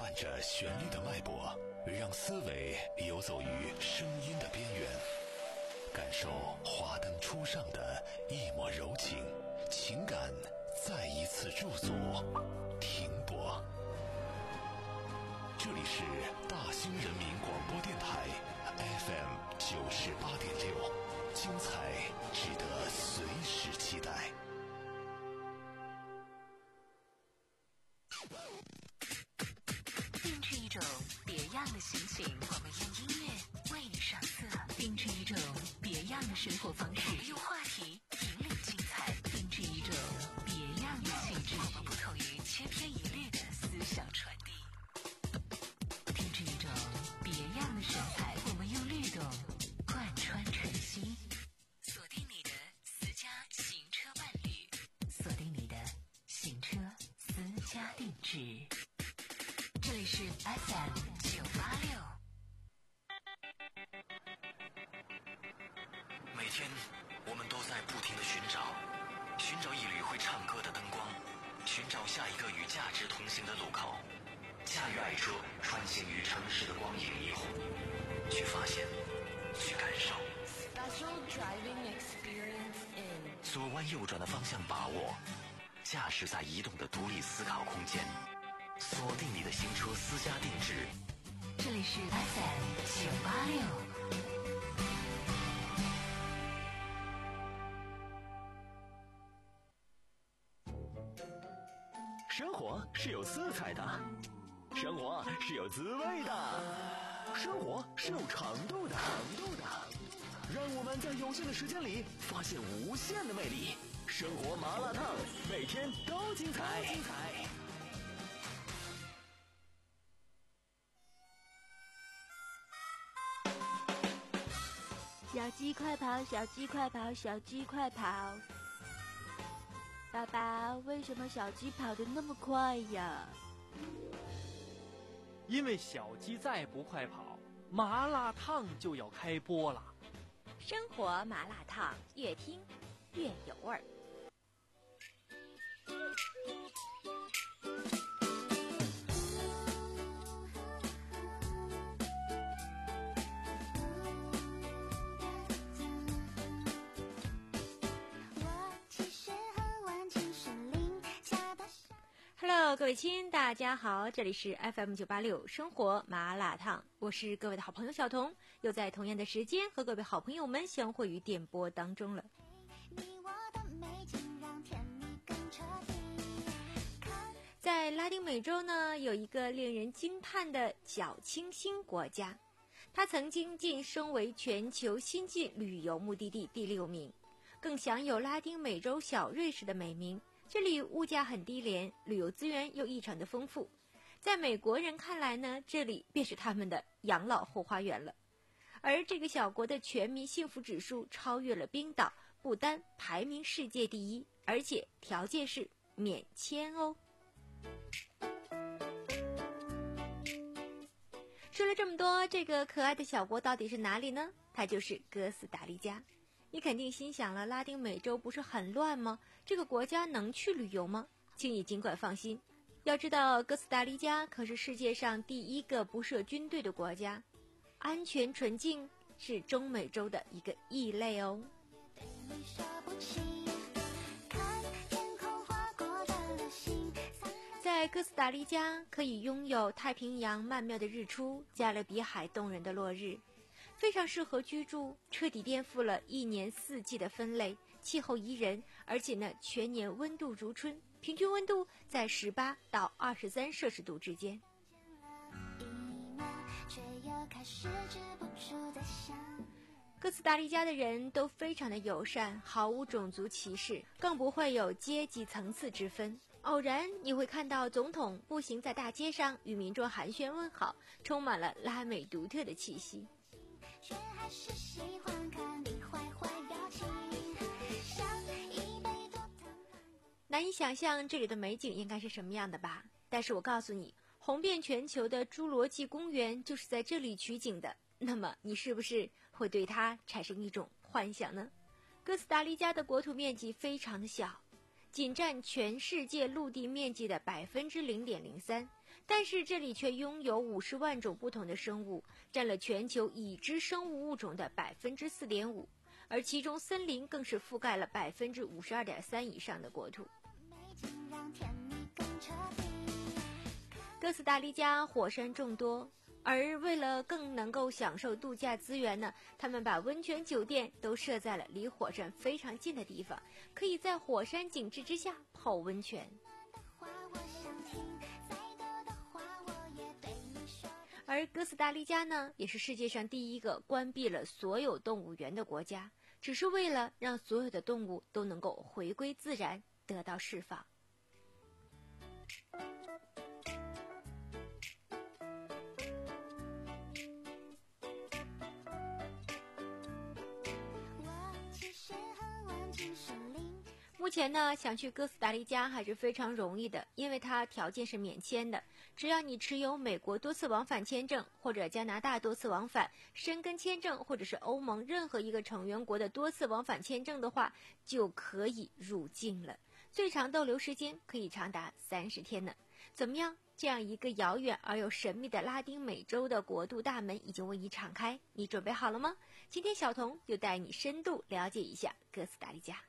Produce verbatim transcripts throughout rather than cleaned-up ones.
按着旋律的脉搏，让思维游走于声音的边缘，感受华灯初上的一抹柔情，情感再一次驻足停泊。这里是大兴人民广播电台 F M 九十八点六，精彩值得随时期待。 定制一种别样的心情，我们用音乐为你上色；定制一种别样的生活方式，用话题引领精彩；定制一种别样的气质，我们不同于千篇一律的思想传递；定制一种别样的神采，我们用律动贯穿晨曦。锁定你的私家行车伴侣，锁定你的行车私家定制。这里是 F M 九八六。 每天我们都在不停地寻找，寻找一缕会唱歌的灯光，寻找下一个与价值同行的路口，驾驭爱车穿行于城市的光影霓虹，去发现，去感受。 Special driving experience in 左弯右转的方向把握，驾驶在移动的独立思考空间，锁定你的行车私家定制。 这里是 F M 九八六。 生活是有色彩的，生活是有滋味的，生活是有长度的，长度的。让我们在有限的时间里发现无限的魅力。生活麻辣烫，每天都精彩。精彩。 小鸡快跑，小鸡快跑，小鸡快跑！爸爸，为什么小鸡跑得那么快呀？ 因为小鸡再不快跑，麻辣烫就要开播了。 生活麻辣烫，越听越有味儿。Hello， 各位亲，大家好，这里是 F M 九八六生活麻辣烫，我是各位的好朋友小彤，又在同样的时间和各位好朋友们相会于电波当中了。在拉丁美洲呢，有一个令人惊叹的小清新国家，它曾经晋升为全球新晋旅游目的地第六名，更享有拉丁美洲小瑞士的美名。这里物价很低廉，旅游资源又异常的丰富，在美国人看来呢，这里便是他们的养老后花园了。而这个小国的全民幸福指数超越了冰岛，不单排名世界第一，而且条件是免签哦。说了这么多，这个可爱的小国到底是哪里呢？它就是哥斯达黎加。你肯定心想了，拉丁美洲不是很乱吗？这个国家能去旅游吗？请你尽管放心，要知道哥斯达黎加可是世界上第一个不设军队的国家，安全纯净，是中美洲的一个异类哦。在哥斯达黎加可以拥有太平洋曼妙的日出，加勒比海动人的落日，非常适合居住，彻底颠覆了一年四季的分类，气候宜人，而且呢全年温度如春，平均温度在十八到二十三摄氏度之间。哥斯达黎加的人都非常的友善，毫无种族歧视，更不会有阶级层次之分。偶然你会看到总统步行在大街上，与民众寒暄问好，充满了拉美独特的气息。却还是喜欢看你坏坏表情，像一杯多糖。难以想象这里的美景应该是什么样的吧？但是我告诉你，红遍全球的侏罗纪公园就是在这里取景的。那么你是不是会对它产生一种幻想呢？哥斯达黎加的国土面积非常的小，仅占全世界陆地面积的百分之零点零三， 但是这里却拥有五十万种不同的生物，占了全球已知生物物种的 百分之四点五， 而其中森林更是覆盖了 百分之五十二点三 以上的国土。哥斯达黎加火山众多，而为了更能够享受度假资源呢，他们把温泉酒店都设在了离火山非常近的地方，可以在火山景致之下泡温泉。而哥斯达黎加呢，也是世界上第一个关闭了所有动物园的国家，只是为了让所有的动物都能够回归自然，得到释放。目前呢，想去哥斯达黎加还是非常容易的，因为它条件是免签的，只要你持有美国多次往返签证，或者加拿大多次往返、申根签证，或者是欧盟任何一个成员国的多次往返签证的话，就可以入境了。最长逗留时间可以长达三十天呢。怎么样？这样一个遥远而又神秘的拉丁美洲的国度大门已经为你敞开，你准备好了吗？今天小童就带你深度了解一下哥斯达黎加。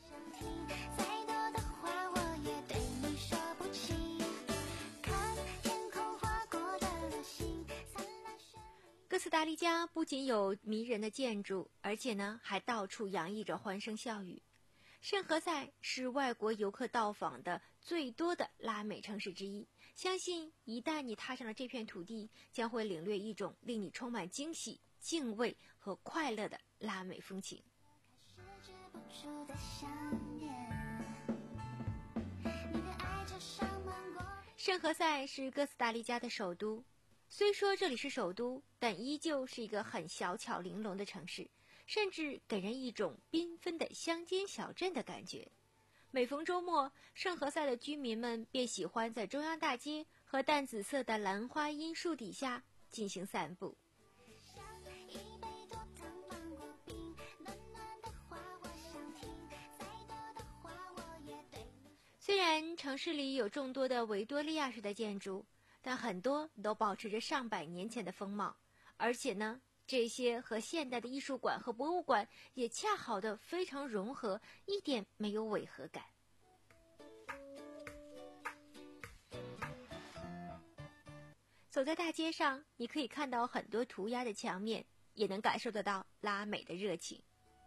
哥斯达黎加不仅有迷人的建筑，而且呢还到处洋溢着欢声笑语。圣何塞是外国游客到访的最多的拉美城市之一，相信一旦你踏上了这片土地，将会领略一种令你充满惊喜、敬畏和快乐的拉美风情。圣何塞是哥斯达黎加的首都，虽说这里是首都，但依旧是一个很小巧玲珑的城市，甚至给人一种缤纷的乡间小镇的感觉。每逢周末，圣何塞的居民们便喜欢在中央大街和淡紫色的兰花荫树底下进行散步。虽然城市里有众多的维多利亚式的建筑，但很多都保持着上百年前的风貌，而且呢，这些和现代的艺术馆和博物馆也恰好的非常融合，一点没有违和感。走在大街上，你可以看到很多涂鸦的墙面，也能感受得到拉美的热情。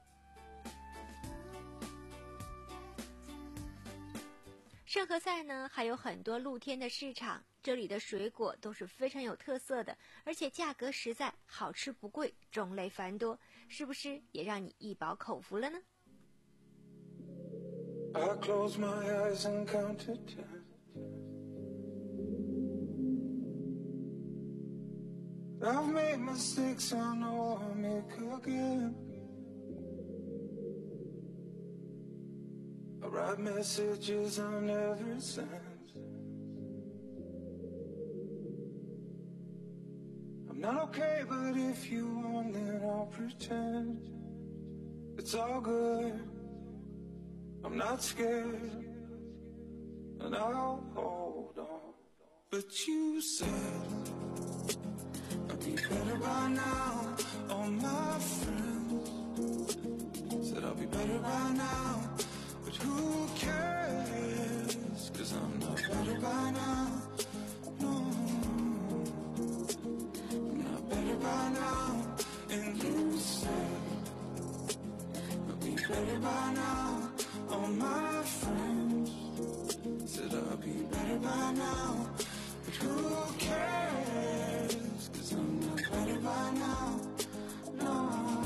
圣何塞呢，还有很多露天的市场，这里的水果都是非常有特色的，而且价格实在，好吃不贵，种类繁多，是不是也让你一饱口福了呢？ I close my eyes and count to ten. I've made mistakes, I know I'll make again. I write messages I never sent. I'm not okay, but if you want, then I'll pretend it's all good. I'm not scared, and I'll hold on. But you said I'd be better by now. All my friends said I'll be better by now. But who cares? 'Cause I'm not better by now. No, I'm not better by now. And you said I'll be better by now. All my friends said I'll be better by now. But who cares? 'Cause I'm not better by now. No,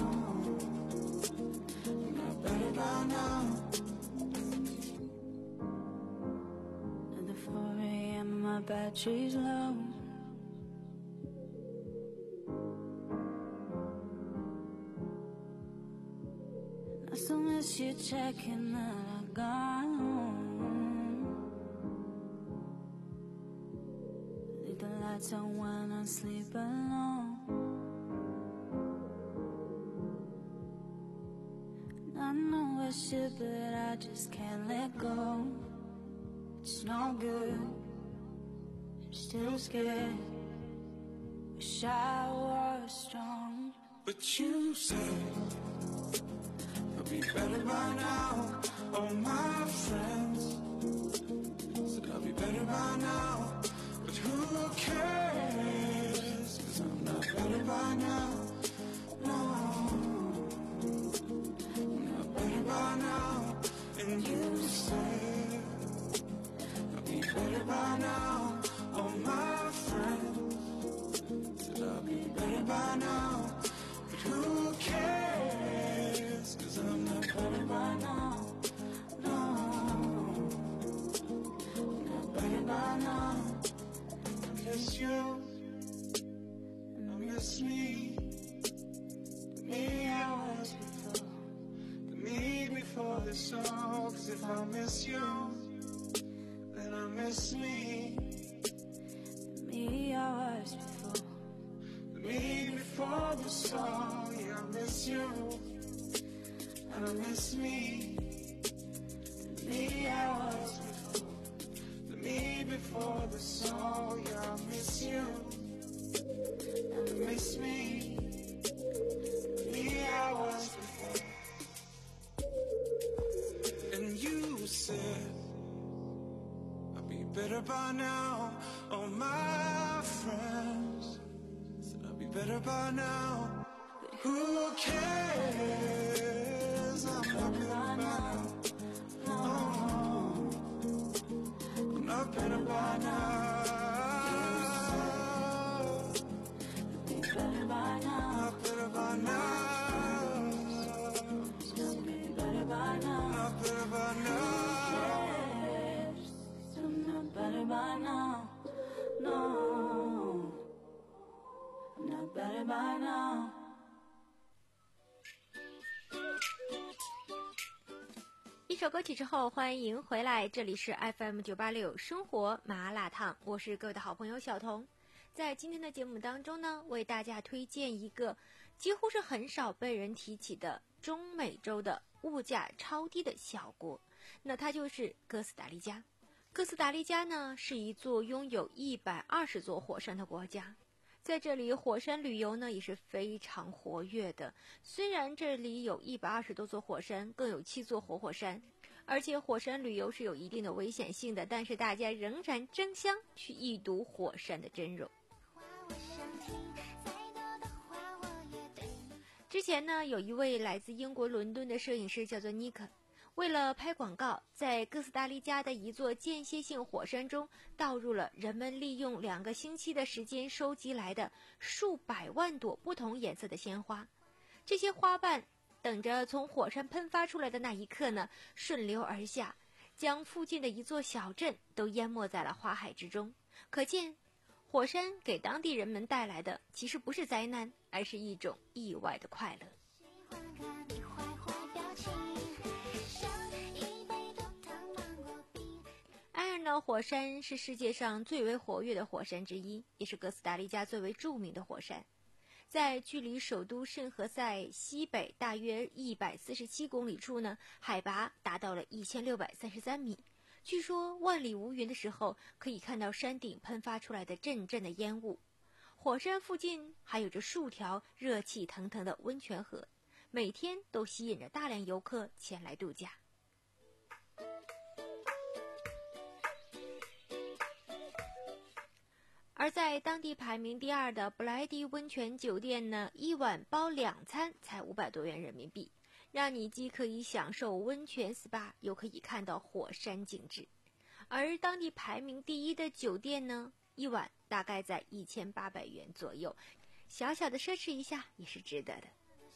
I'm not better by now. At four a m my battery's low. I still miss you checking that I got home. Leave the lights on when I sleep alone. I know I should, but I just can't let go. It's no good still scared. Wish I was strong. But you said I'll be better by now. All my friends said I'll be better by now. But who cares? Cause I'm not better by now. No, I'm not better by now. And you said I'll be better by now. All my friends said I'll be better by now. But who cares? Cause I'm not better by now. No, I'm not better by now. I miss you, and I miss me. The me I was before, the me before this all. Cause if I miss you, then I miss me. The me I was before, The me before this all. Yeah, I miss you, and I miss me. The me I was before, the me before this all. Yeah, I miss you, and I miss me. The me I was before. And you said I'll be better by now. All my friends said I'll be better by now. But who cares? I'm not better by now. No, I'm not better by now. be better by now. Not better by now. Still be better by now. Not better by now. Yes, I'm not better by now. No, I'm not better by now. 一首歌曲之后，欢迎回来，这里是 F M 九八六生活麻辣烫，我是各位的好朋友小彤。在今天的节目当中呢，为大家推荐一个几乎是很少被人提起的中美洲的物价超低的小国，那它就是哥斯达黎加。哥斯达黎加呢是一座拥有一百二十座火山的国家，在这里火山旅游呢也是非常活跃的。虽然这里有一百二十多座火山，更有七座活火山，而且火山旅游是有一定的危险性的，但是大家仍然争相去一睹火山的真容。之前呢，有一位来自英国伦敦的摄影师叫做尼克，为了拍广告，在哥斯达黎加的一座间歇性火山中倒入了人们利用两个星期的时间收集来的数百万朵不同颜色的鲜花。这些花瓣等着从火山喷发出来的那一刻呢，顺流而下，将附近的一座小镇都淹没在了花海之中。可见火山给当地人们带来的其实不是灾难，而是一种意外的快乐。埃尔讷火山是世界上最为活跃的火山之一，也是哥斯达黎加最为著名的火山。在距离首都圣何塞西北大约一百四十七公里处呢，海拔达到了一千六百三十三米。据说万里无云的时候，可以看到山顶喷发出来的阵阵的烟雾。火山附近还有着数条热气腾腾的温泉河，每天都吸引着大量游客前来度假。而在当地排名第二的布莱迪温泉酒店呢，一晚包两餐才五百多元人民币，让你既可以享受温泉 S P A， 又可以看到火山景致。而当地排名第一的酒店呢，一晚大概在一千八百元左右，小小的奢侈一下也是值得的。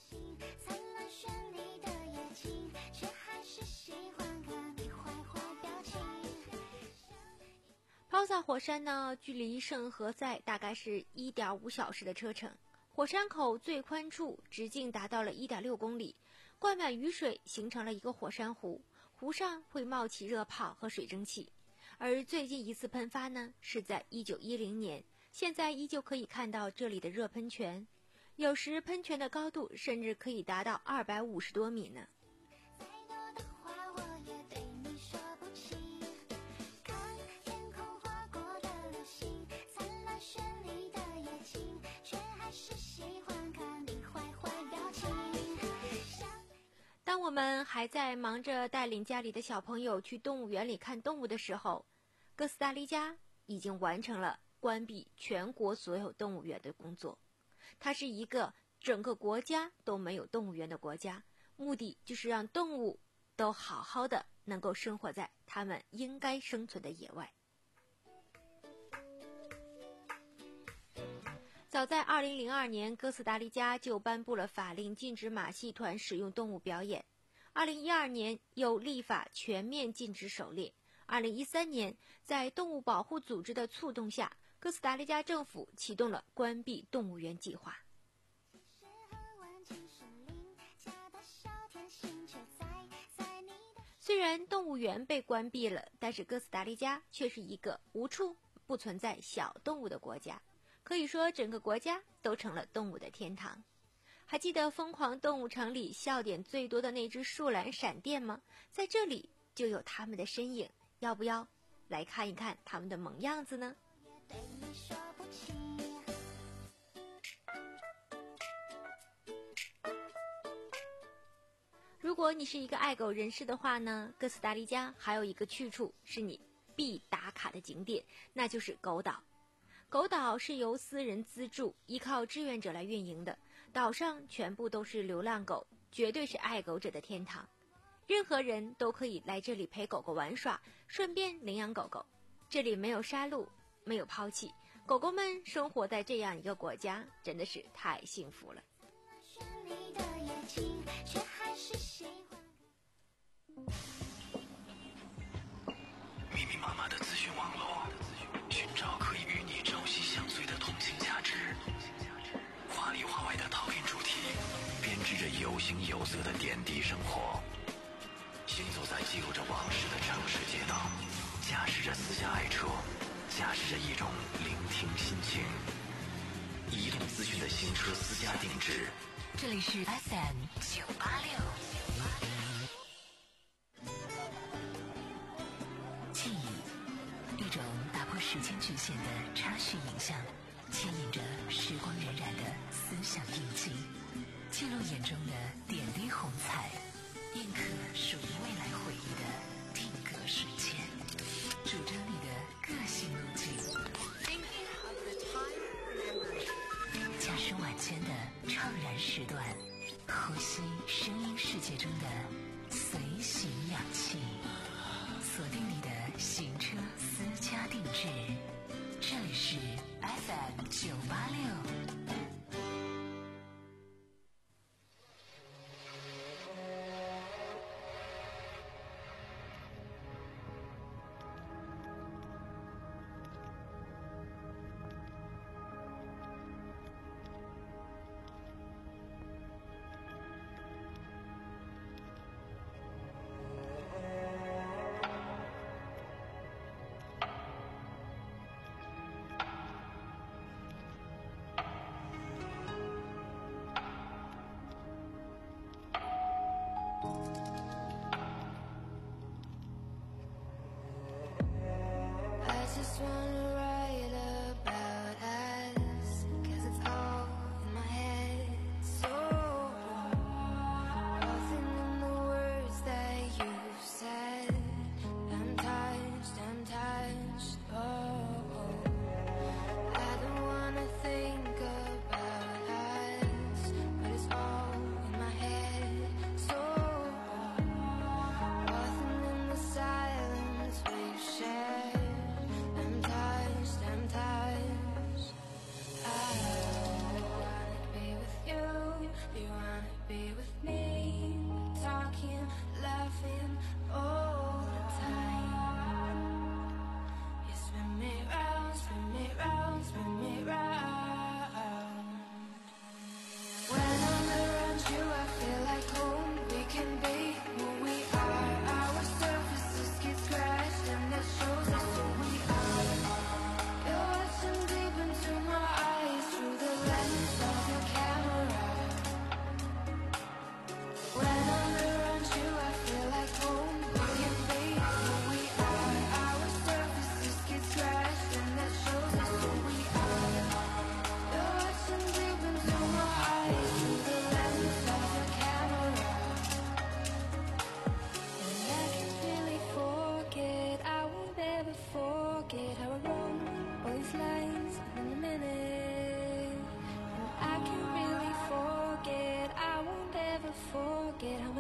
抛萨火山呢，距离圣何塞大概是 一点五小时的车程。火山口最宽处直径达到了 一点六公里，灌满雨水形成了一个火山湖，湖上会冒起热泡和水蒸气。而最近一次喷发呢，是在一九一零年，现在依旧可以看到这里的热喷泉，有时喷泉的高度甚至可以达到二百五十多米呢。 们还在忙着带领家里的小朋友去动物园里看动物的时候，哥斯达黎加已经完成了关闭全国所有动物园的工作。它是一个整个国家都没有动物园的国家，目的就是让动物都好好的能够生活在它们应该生存的野外。早在二零零二年，哥斯达黎加就颁布了法令，禁止马戏团使用动物表演。二零一二年又立法全面禁止狩猎。二零一三年，在动物保护组织的促动下，哥斯达黎加政府启动了关闭动物园计划。虽然动物园被关闭了，但是哥斯达黎加却是一个无处不存在小动物的国家。可以说整个国家都成了动物的天堂。还记得《疯狂动物城》里笑点最多的那只树懒闪电吗？在这里就有它们的身影，要不要来看一看它们的萌样子呢？如果你是一个爱狗人士的话呢，哥斯达黎加还有一个去处是你必打卡的景点，那就是狗岛。狗岛是由私人资助，依靠志愿者来运营的。岛上全部都是流浪狗，绝对是爱狗者的天堂。任何人都可以来这里陪狗狗玩耍，顺便领养狗狗。这里没有杀戮，没有抛弃，狗狗们生活在这样一个国家，真的是太幸福了。 密密麻麻的资讯网络，寻找可以与你朝夕相随的同性价值。华里华外的讨论主题，编织着有形有色的点滴生活。行走在记录着往事的城市街道，驾驶着私家爱车，驾驶着一种聆听心情。移动资讯的新车私家定制。 这里是 F M 九八六。记忆，一种打破时间局限的插叙影像，牵引着时光荏苒的思想印记，记录眼中的点滴红彩，印刻属于未来回忆的定格瞬间，主张你的个性路径。驾驶晚间的怅然时段，呼吸声音世界中的随行氧气，锁定你的行车私家定制。这里是 F M 九八六。 Just wanna write about us, 'cause it's all in my head. So nothing in the words that you've said. I'm touched, I'm touched. Oh, I don't wanna think about us, but it's all in my head. So nothing in the silence we've shared. I'm tired.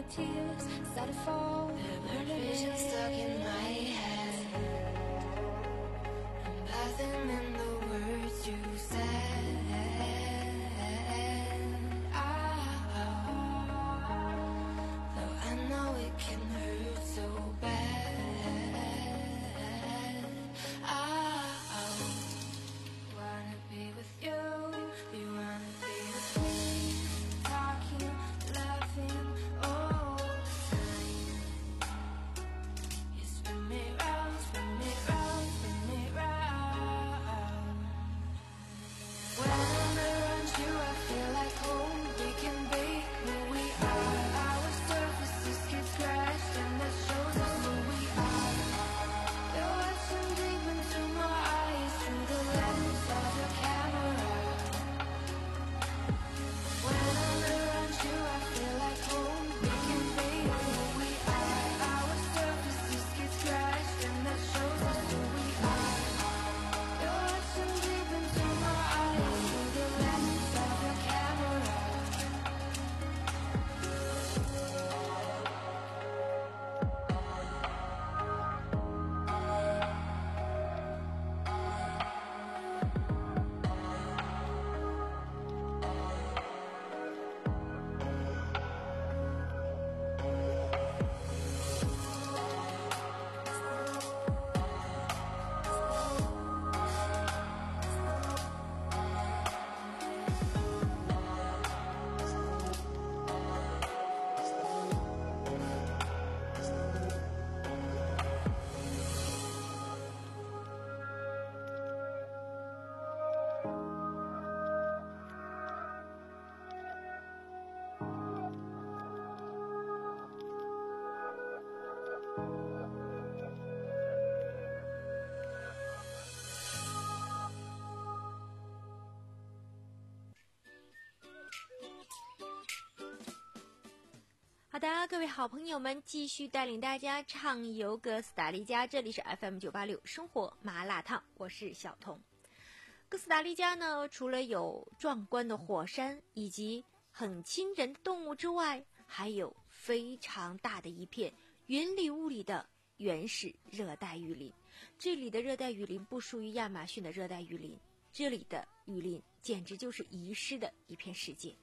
my tears started falling. My vision stuck in my head. I'm bathing in the words you said. Oh, though I know it can hurt so bad. Oh, wanna be with you. You wanna be with me. Talking, laughing, all the time. You spin me round, spin me round, spin me round. When I'm around you, I feel like home. We can be who we are. Our surfaces get scratched, and that shows us who we are. You're watching deep into my eyes through the lens of your camera. When I'm around you, I feel like home. We can be who we are. Our surfaces get scratched, and that shows us who we are. You're watching deep into my eyes through the lens of your camera. 好的，各位好朋友们，继续带领大家畅游哥斯达黎加，这里是 F M 九八六生活麻辣烫，我是小彤。哥斯达黎加呢，除了有壮观的火山以及很亲人的动物之外，还有非常大的一片云里雾里的原始热带雨林。这里的热带雨林不属于亚马逊的热带雨林，这里的雨林简直就是遗失的一片世界。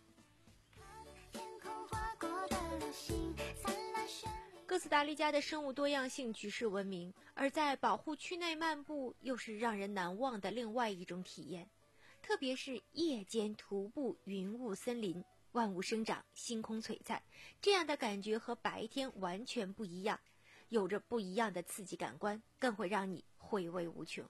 哥斯达黎加的生物多样性举世闻名，而在保护区内漫步又是让人难忘的另外一种体验。特别是夜间徒步云雾森林，万物生长，星空璀璨，这样的感觉和白天完全不一样，有着不一样的刺激感官，更会让你回味无穷。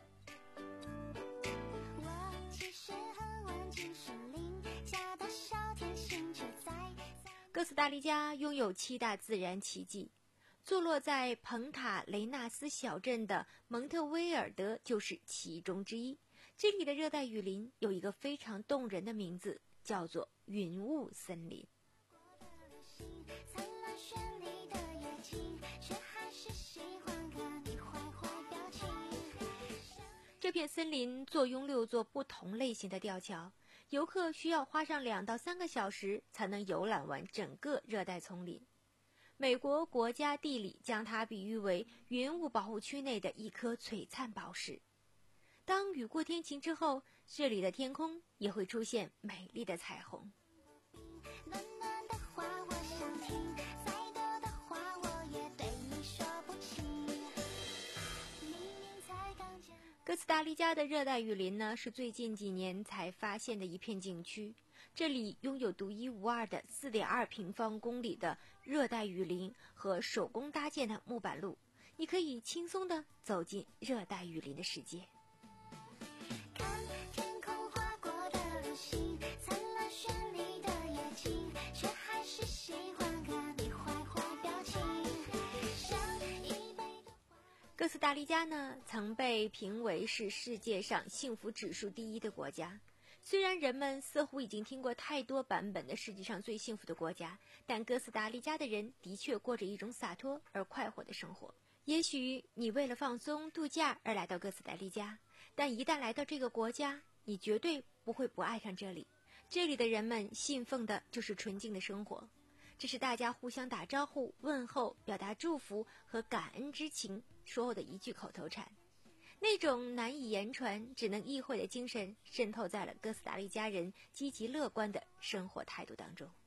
哥斯达黎加拥有七大自然奇迹，坐落在蓬塔雷纳斯小镇的蒙特威尔德就是其中之一。这里的热带雨林有一个非常动人的名字，叫做云雾森林。这片森林坐拥六座不同类型的吊桥，游客需要花上两到三个小时才能游览完整个热带丛林。美国国家地理将它比喻为云雾保护区内的一颗璀璨宝石。当雨过天晴之后，这里的天空也会出现美丽的彩虹。哥斯达黎加的热带雨林呢，是最近几年才发现的一片景区。这里拥有独一无二的 四点二平方公里的热带雨林和手工搭建的木板路，你可以轻松地走进热带雨林的世界。 看天空划过的流星，灿烂绚丽的夜景，却还是喜欢看你坏坏表情。像一杯哥斯达黎加呢，曾被评为是世界上幸福指数第一的国家。虽然人们似乎已经听过太多版本的世界上最幸福的国家，但哥斯达黎加的人的确过着一种洒脱而快活的生活。也许你为了放松度假而来到哥斯达黎加，但一旦来到这个国家，你绝对不会不爱上这里。这里的人们信奉的就是纯净的生活。 这是大家互相打招呼、问候、表达祝福和感恩之情说的一句口头禅。那种难以言传、只能意会的精神渗透在了哥斯达黎加人积极乐观的生活态度当中。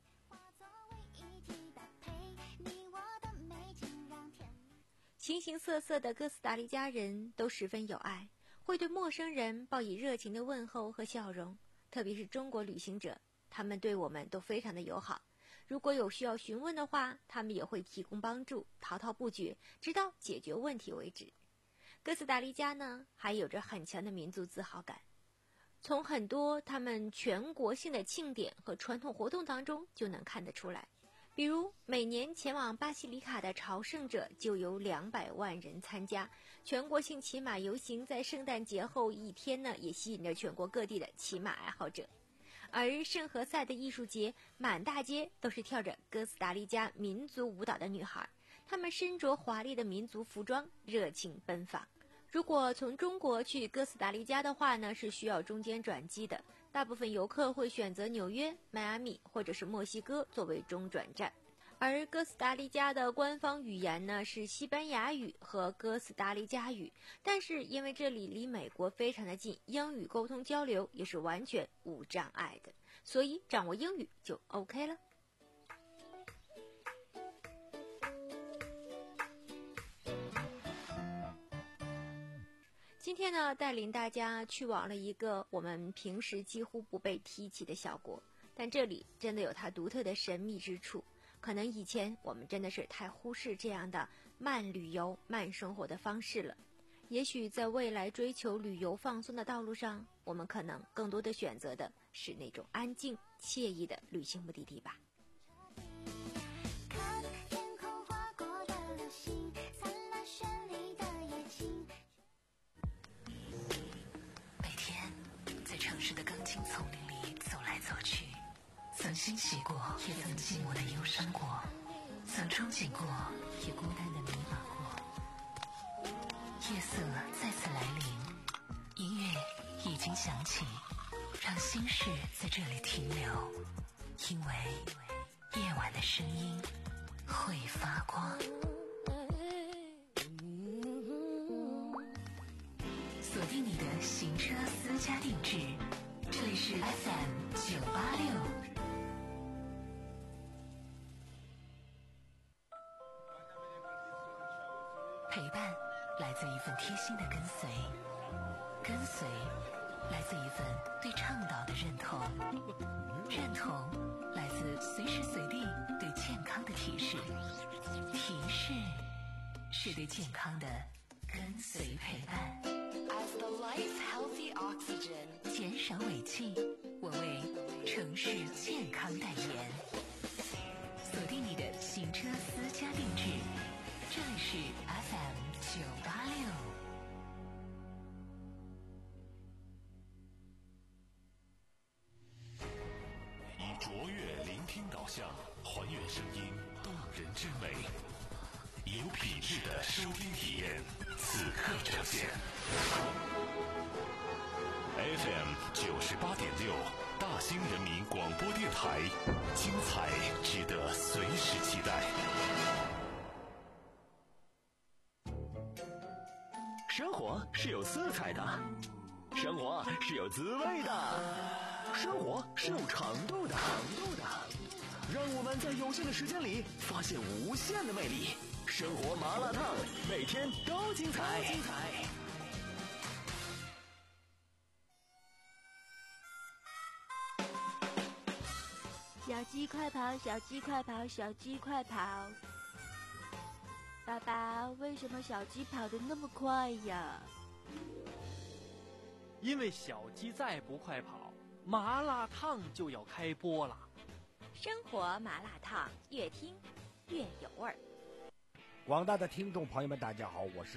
形形色色的哥斯达黎加人都十分有爱，会对陌生人报以热情的问候和笑容，特别是中国旅行者，他们对我们都非常的友好。如果有需要询问的话，他们也会提供帮助，滔滔不绝，直到解决问题为止。哥斯达黎加呢，还有着很强的民族自豪感，从很多他们全国性的庆典和传统活动当中就能看得出来。比如每年前往巴西里卡的朝圣者就有两百万人参加，全国性骑马游行在圣诞节后一天呢，也吸引着全国各地的骑马爱好者。而圣何塞的艺术节，满大街都是跳着哥斯达黎加民族舞蹈的女孩，她们身着华丽的民族服装，热情奔放。如果从中国去哥斯达黎加的话呢，是需要中间转机的，大部分游客会选择纽约、迈阿密或者是墨西哥作为中转站。而哥斯达黎加的官方语言呢是西班牙语和哥斯达黎加语，但是因为这里离美国非常的近，英语沟通交流也是完全无障碍的，所以掌握英语就 OK 了。今天呢，带领大家去往了一个我们平时几乎不被提起的小国，但这里真的有它独特的神秘之处。可能以前我们真的是太忽视这样的慢旅游、慢生活的方式了。也许在未来追求旅游放松的道路上，我们可能更多的选择的是那种安静、惬意的旅行目的地吧。 每天在城市的钢筋丛林里走来走去，曾欣喜过，也曾寂寞的忧伤过，曾憧憬过，也孤单的迷茫过。夜色再次来临，音乐已经响起，让心事在这里停留，因为夜晚的声音会发光。锁定你的行车私家定制，这里是 F M 九八六。陪伴来自一份贴心的跟随，跟随来自一份对倡导的认同，认同来自随时随地对健康的提示，提示是对健康的跟随陪伴。 As the life healthy oxygen， 减少尾气，我为城市健康代言。锁定你的行车私家定制，这里是 F M 九八六。 以卓越聆听导向，还原声音动人之美，有品质的收听体验，此刻呈现。F M 九十八点六，大兴人民广播电台，精彩值得随时期待。 生活是有色彩的，生活是有滋味的，生活是有长度的，长度的。让我们在有限的时间里发现无限的魅力。生活麻辣烫，每天都精彩。精彩。 小鸡快跑，小鸡快跑，小鸡快跑！爸爸，为什么小鸡跑得那么快呀？ 因为小鸡再不快跑，麻辣烫就要开播了。 生活麻辣烫，越听越有味儿。 广大的听众朋友们，大家好，我是